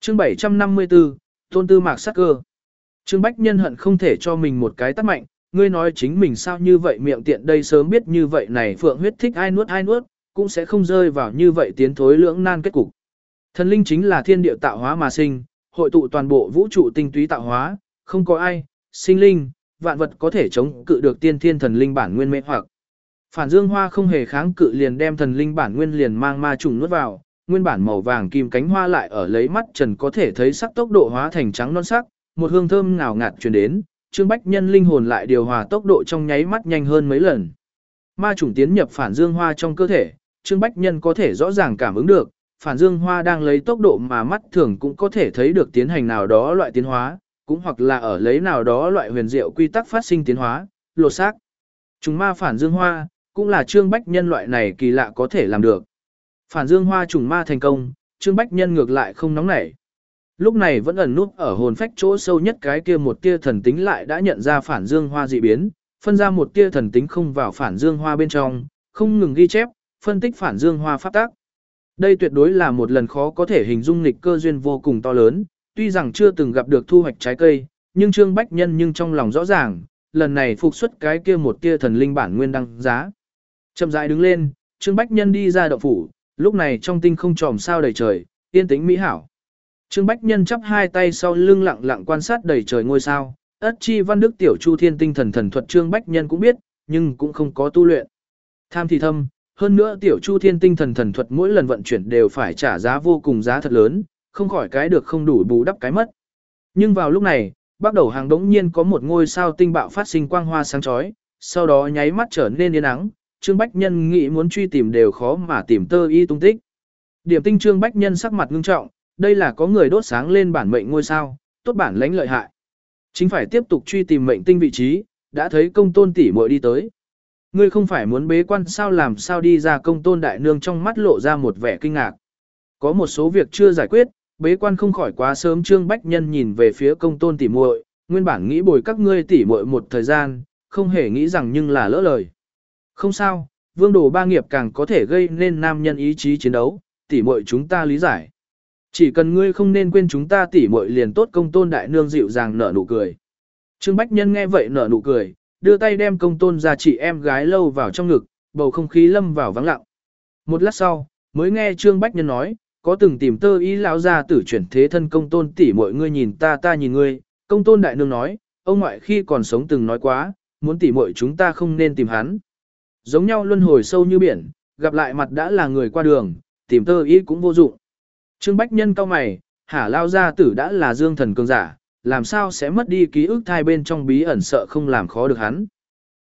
Chương 754, Tôn Tư Mạc sắc cơ. Trương Bách Nhân hận không thể cho mình một cái tát mạnh, ngươi nói chính mình sao như vậy miệng tiện đây sớm biết như vậy này phượng huyết thích ai nuốt, cũng sẽ không rơi vào như vậy tiến thối lưỡng nan kết cục. Thần linh chính là thiên địa tạo hóa mà sinh, hội tụ toàn bộ vũ trụ tinh túy tạo hóa, không có ai, sinh linh, vạn vật có thể chống cự được tiên thiên thần linh bản nguyên mê hoặc. Phản Dương Hoa không hề kháng cự liền đem thần linh bản nguyên liền mang ma trùng nuốt vào, nguyên bản màu vàng kim cánh hoa lại ở lấy mắt trần có thể thấy sắc tốc độ hóa thành trắng non sắc, một hương thơm ngào ngạt truyền đến, Trương Bách Nhân linh hồn lại điều hòa tốc độ trong nháy mắt nhanh hơn mấy lần. Ma trùng tiến nhập Phản Dương Hoa trong cơ thể, Trương Bách Nhân có thể rõ ràng cảm ứng được, Phản Dương Hoa đang lấy tốc độ mà mắt thường cũng có thể thấy được tiến hành nào đó loại tiến hóa, cũng hoặc là ở lấy nào đó loại huyền diệu quy tắc phát sinh tiến hóa, lột xác. Trùng ma Phản Dương Hoa, cũng là Trương Bách Nhân loại này kỳ lạ có thể làm được. Phản Dương Hoa trùng ma thành công, Trương Bách Nhân ngược lại không nóng nảy. Lúc này vẫn ẩn núp ở hồn phách chỗ sâu nhất cái kia một tia thần tính lại đã nhận ra Phản Dương Hoa dị biến, phân ra một tia thần tính không vào Phản Dương Hoa bên trong, không ngừng ghi chép, phân tích Phản Dương Hoa pháp tác. Đây tuyệt đối là một lần khó có thể hình dung nghịch cơ duyên vô cùng to lớn, tuy rằng chưa từng gặp được thu hoạch trái cây, nhưng Trương Bách Nhân nhưng trong lòng rõ ràng, lần này phục xuất cái kia một tia thần linh bản nguyên đăng giá. Chậm rãi đứng lên, Trương Bách Nhân đi ra động phủ, lúc này trong tinh không tròm sao đầy trời, yên tĩnh mỹ hảo. Trương Bách Nhân chắp hai tay sau lưng lặng lặng quan sát đầy trời ngôi sao, ất chi văn đức tiểu chu thiên tinh thần thần thuật Trương Bách Nhân cũng biết, nhưng cũng không có tu luyện. Tham thì thâm, hơn nữa tiểu chu thiên tinh thần thần thuật mỗi lần vận chuyển đều phải trả giá vô cùng giá thật lớn, không khỏi cái được không đủ bù đắp cái mất. Nhưng vào lúc này, bắt đầu hàng đống nhiên có một ngôi sao tinh bạo phát sinh quang hoa sáng chói, sau đó nháy mắt trở nên yên ắng, Trương Bách Nhân nghĩ muốn truy tìm đều khó mà tìm tơ y tung tích. Điểm tinh Trương Bách Nhân sắc mặt ngưng trọng, đây là có người đốt sáng lên bản mệnh ngôi sao, tốt bản lãnh lợi hại. Chính phải tiếp tục truy tìm mệnh tinh vị trí, đã thấy Công Tôn tỷ muội đi tới. Ngươi không phải muốn bế quan sao làm sao đi ra? Công Tôn đại nương trong mắt lộ ra một vẻ kinh ngạc. Có một số việc chưa giải quyết, bế quan không khỏi quá sớm. Trương Bách Nhân nhìn về phía Công Tôn tỷ muội, nguyên bản nghĩ bồi các ngươi tỷ muội một thời gian, không hề nghĩ rằng nhưng là lỡ lời. Không sao, vương đồ ba nghiệp càng có thể gây nên nam nhân ý chí chiến đấu, tỷ muội chúng ta lý giải. Chỉ cần ngươi không nên quên chúng ta tỷ muội liền tốt. Công Tôn đại nương dịu dàng nở nụ cười. Trương Bách Nhân nghe vậy nở nụ cười, đưa tay đem Công Tôn gia chị em gái lâu vào trong ngực, bầu không khí lâm vào vắng lặng. Một lát sau, mới nghe Trương Bách Nhân nói, có từng tìm tơ ý lão gia tử chuyển thế thân Công Tôn tỷ muội ngươi nhìn ta ta nhìn ngươi. Công Tôn đại nương nói, ông ngoại khi còn sống từng nói quá, muốn tỷ muội chúng ta không nên tìm hắn. Giống nhau luân hồi sâu như biển, gặp lại mặt đã là người qua đường, tìm tơ ý cũng vô dụng. Trương Bách Nhân cau mày, hả lao gia tử đã là dương thần cường giả, làm sao sẽ mất đi ký ức thai bên trong bí ẩn sợ không làm khó được hắn.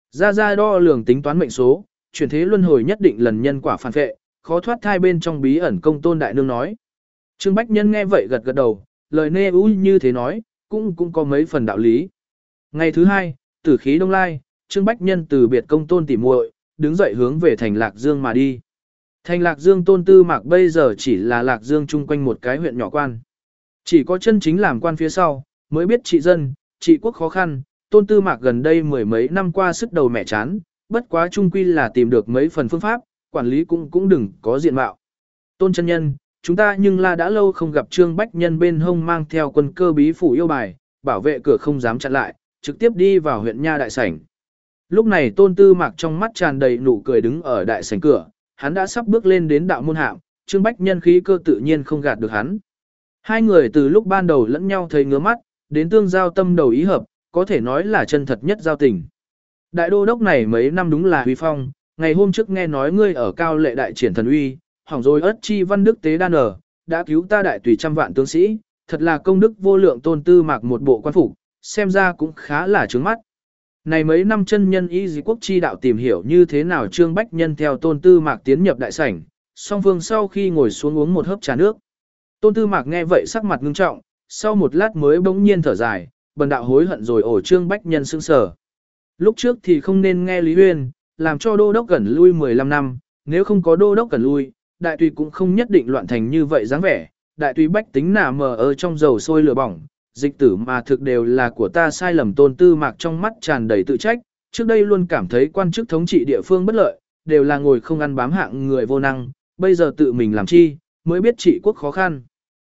Ra đo lường tính toán mệnh số, chuyển thế luân hồi nhất định lần nhân quả phản vệ, khó thoát thai bên trong bí ẩn. Công Tôn đại nương nói. Trương Bách Nhân nghe vậy gật gật đầu, lời nê ú như thế nói, cũng có mấy phần đạo lý. Ngày thứ hai, tử khí đông lai, Trương Bách Nhân từ biệt Công Tôn tỉ muội, đứng dậy hướng về thành Lạc Dương mà đi. Thành Lạc Dương Tôn Tư Mạc bây giờ chỉ là Lạc Dương chung quanh một cái huyện nhỏ quan. Chỉ có chân chính làm quan phía sau, mới biết trị dân, trị quốc khó khăn. Tôn Tư Mạc gần đây mười mấy năm qua sức đầu mẹ chán, bất quá chung quy là tìm được mấy phần phương pháp, quản lý cũng đừng có diện mạo. Tôn chân nhân, chúng ta nhưng là đã lâu không gặp. Trương Bách Nhân bên hông mang theo quân cơ bí phủ yêu bài, bảo vệ cửa không dám chặn lại, trực tiếp đi vào huyện nha đại sảnh. Lúc này Tôn Tư Mạc trong mắt tràn đầy nụ cười đứng ở đại sảnh cửa, hắn đã sắp bước lên đến đạo môn hạm, Trương Bách Nhân khí cơ tự nhiên không gạt được hắn. Hai người từ lúc ban đầu lẫn nhau thấy ngứa mắt, đến tương giao tâm đầu ý hợp, có thể nói là chân thật nhất giao tình. Đại đô đốc này mấy năm đúng là huy phong, ngày hôm trước nghe nói ngươi ở Cao Lệ đại triển thần uy, hỏng rồi ất chi văn đức tế đan ở, đã cứu ta đại tùy trăm vạn tướng sĩ, thật là công đức vô lượng. Tôn Tư Mạc một bộ quan phục, xem ra cũng khá là trướng mắt. Này mấy năm chân nhân y dì quốc chi đạo tìm hiểu như thế nào? Trương Bách Nhân theo Tôn Tư Mạc tiến nhập đại sảnh, song phương sau khi ngồi xuống uống một hớp trà nước. Tôn Tư Mạc nghe vậy sắc mặt ngưng trọng, sau một lát mới bỗng nhiên thở dài, bần đạo hối hận rồi. Ổ Trương Bách Nhân sững sờ. Lúc trước thì không nên nghe Lý Huyên, làm cho đô đốc gần lui 15 năm, nếu không có đô đốc gần lui, đại tùy cũng không nhất định loạn thành như vậy dáng vẻ. Đại tùy bách tính nà mờ ở trong dầu sôi lửa bỏng, dịch tử mà thực đều là của ta sai lầm. Tôn Tư Mạc trong mắt tràn đầy tự trách, trước đây luôn cảm thấy quan chức thống trị địa phương bất lợi, đều là ngồi không ăn bám hạng người vô năng, bây giờ tự mình làm chi, mới biết trị quốc khó khăn.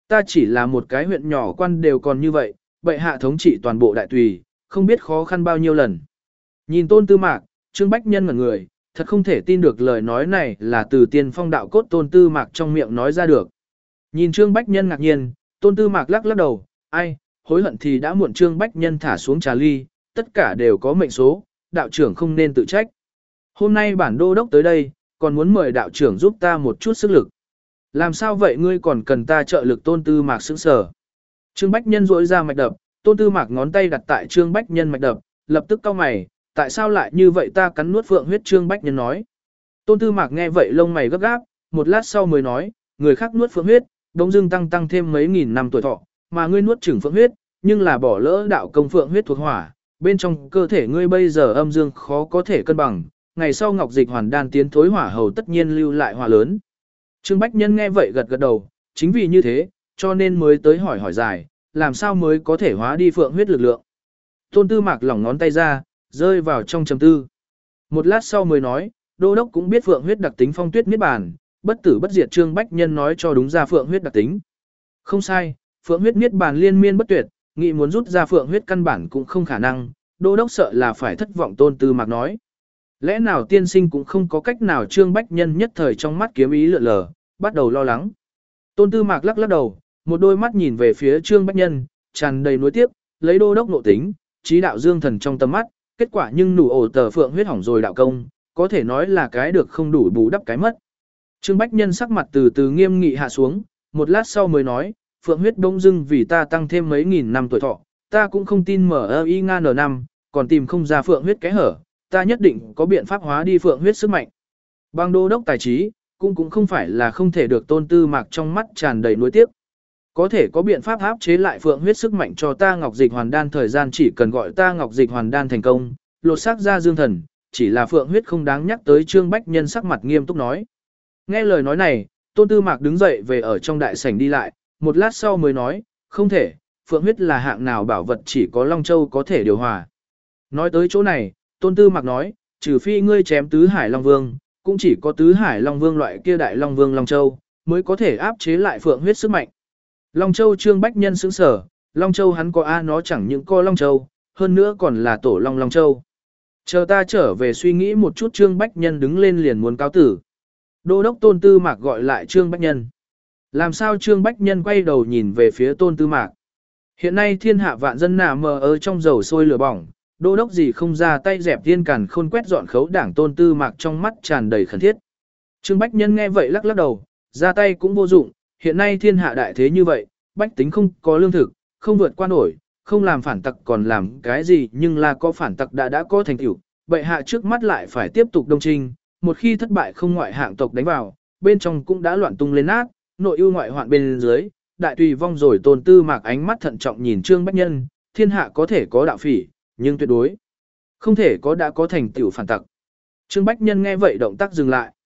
Ta chỉ là một cái huyện nhỏ quan đều còn như vậy, bệ hạ thống trị toàn bộ đại tùy, không biết khó khăn bao nhiêu lần. Nhìn Tôn Tư Mạc, Trương Bách Nhân ngẩn người, thật không thể tin được lời nói này là từ tiên phong đạo cốt Tôn Tư Mạc trong miệng nói ra được. Nhìn Trương Bách Nhân ngạc nhiên, Tôn Tư Mạc lắc lắc đầu, ai, hối hận thì đã muộn. Trương Bách Nhân thả xuống trà ly, tất cả đều có mệnh số, đạo trưởng không nên tự trách. Hôm nay bản đô đốc tới đây, còn muốn mời đạo trưởng giúp ta một chút sức lực. Làm sao vậy ngươi còn cần ta trợ lực? Tôn Tư Mạc sững sờ. Trương Bách Nhân rỗi ra mạch đập, Tôn Tư Mạc ngón tay đặt tại Trương Bách Nhân mạch đập, lập tức cau mày, tại sao lại như vậy? Ta cắn nuốt phượng huyết. Trương Bách Nhân nói. Tôn Tư Mạc nghe vậy lông mày gấp gáp, một lát sau mới nói, người khác nuốt phượng huyết, đống dưng tăng thêm mấy nghìn năm tuổi thọ, mà ngươi nuốt chửng phượng huyết, nhưng là bỏ lỡ đạo công phượng huyết thuộc hỏa, bên trong cơ thể ngươi bây giờ âm dương khó có thể cân bằng, ngày sau ngọc dịch hoàn đan tiến thối hỏa hầu tất nhiên lưu lại hỏa lớn. Trương Bách Nhân nghe vậy gật gật đầu, chính vì như thế, cho nên mới tới hỏi dài, làm sao mới có thể hóa đi phượng huyết lực lượng. Tôn Tư Mạc lỏng ngón tay ra, rơi vào trong trầm tư. Một lát sau mới nói, đô đốc cũng biết phượng huyết đặc tính phong tuyết niết bàn, bất tử bất diệt. Trương Bách Nhân nói cho đúng ra phượng huyết đặc tính. Không sai, phượng huyết niết bàn liên miên bất tuyệt, nghĩ muốn rút ra phượng huyết căn bản cũng không khả năng, đô đốc sợ là phải thất vọng. Tôn Tư Mạc nói. Lẽ nào tiên sinh cũng không có cách nào? Trương Bách Nhân nhất thời trong mắt kiếm ý lượn lờ, bắt đầu lo lắng. Tôn Tư Mạc lắc lắc đầu, một đôi mắt nhìn về phía Trương Bách Nhân, tràn đầy nuối tiếc, lấy đô đốc nội tính, trí đạo dương thần trong tâm mắt, kết quả nhưng nụ ổ tờ phượng huyết hỏng rồi đạo công, có thể nói là cái được không đủ bù đắp cái mất. Trương Bách Nhân sắc mặt từ từ nghiêm nghị hạ xuống, một lát sau mới nói, phượng huyết bỗng dưng vì ta tăng thêm mấy nghìn năm tuổi thọ, ta cũng không tin MI ngan N5, còn tìm không ra phượng huyết cái hở, ta nhất định có biện pháp hóa đi phượng huyết sức mạnh. Bằng đô đốc tài trí, cũng không phải là không thể được. Tôn Tư Mạc trong mắt tràn đầy nuối tiếc. Có thể có biện pháp áp chế lại phượng huyết sức mạnh cho ta ngọc dịch hoàn đan, thời gian chỉ cần gọi ta ngọc dịch hoàn đan thành công, lột xác ra dương thần, chỉ là phượng huyết không đáng nhắc tới. Trương Bách Nhân sắc mặt nghiêm túc nói. Nghe lời nói này, Tôn Tư Mạc đứng dậy về ở trong đại sảnh đi lại, một lát sau mới nói, không thể, phượng huyết là hạng nào bảo vật chỉ có Long Châu có thể điều hòa. Nói tới chỗ này, Tôn Tư Mạc nói, trừ phi ngươi chém tứ hải Long Vương, cũng chỉ có tứ hải Long Vương loại kia đại Long Vương Long Châu, mới có thể áp chế lại phượng huyết sức mạnh. Long Châu? Trương Bách Nhân sững sở, Long Châu hắn có nó chẳng những có Long Châu, hơn nữa còn là tổ Long Long Châu. Chờ ta trở về suy nghĩ một chút. Trương Bách Nhân đứng lên liền muốn cáo tử. Đô đốc Tôn Tư Mạc gọi lại Trương Bách Nhân. Làm sao? Trương Bách Nhân quay đầu nhìn về phía Tôn Tư Mạc. Hiện nay thiên hạ vạn dân nà mờ ở trong dầu sôi lửa bỏng, đô đốc gì không ra tay dẹp thiên càn khôn quét dọn khấu đảng. Tôn Tư Mạc trong mắt tràn đầy khẩn thiết. Trương Bách Nhân nghe vậy lắc lắc đầu, ra tay cũng vô dụng, hiện nay thiên hạ đại thế như vậy, bách tính không có lương thực, không vượt qua nổi, không làm phản tặc còn làm cái gì? Nhưng là có phản tặc đã có thành tựu, bệ hạ trước mắt lại phải tiếp tục đông trinh, một khi thất bại không ngoại hạng tộc đánh vào, bên trong cũng đã loạn tung lên nát, nội ưu ngoại hoạn bên dưới, đại tùy vong rồi. Tôn Tư Mạc ánh mắt thận trọng nhìn Trương Bách Nhân, thiên hạ có thể có đạo phỉ, nhưng tuyệt đối không thể có đã có thành tựu phản tặc. Trương Bách Nhân nghe vậy động tác dừng lại.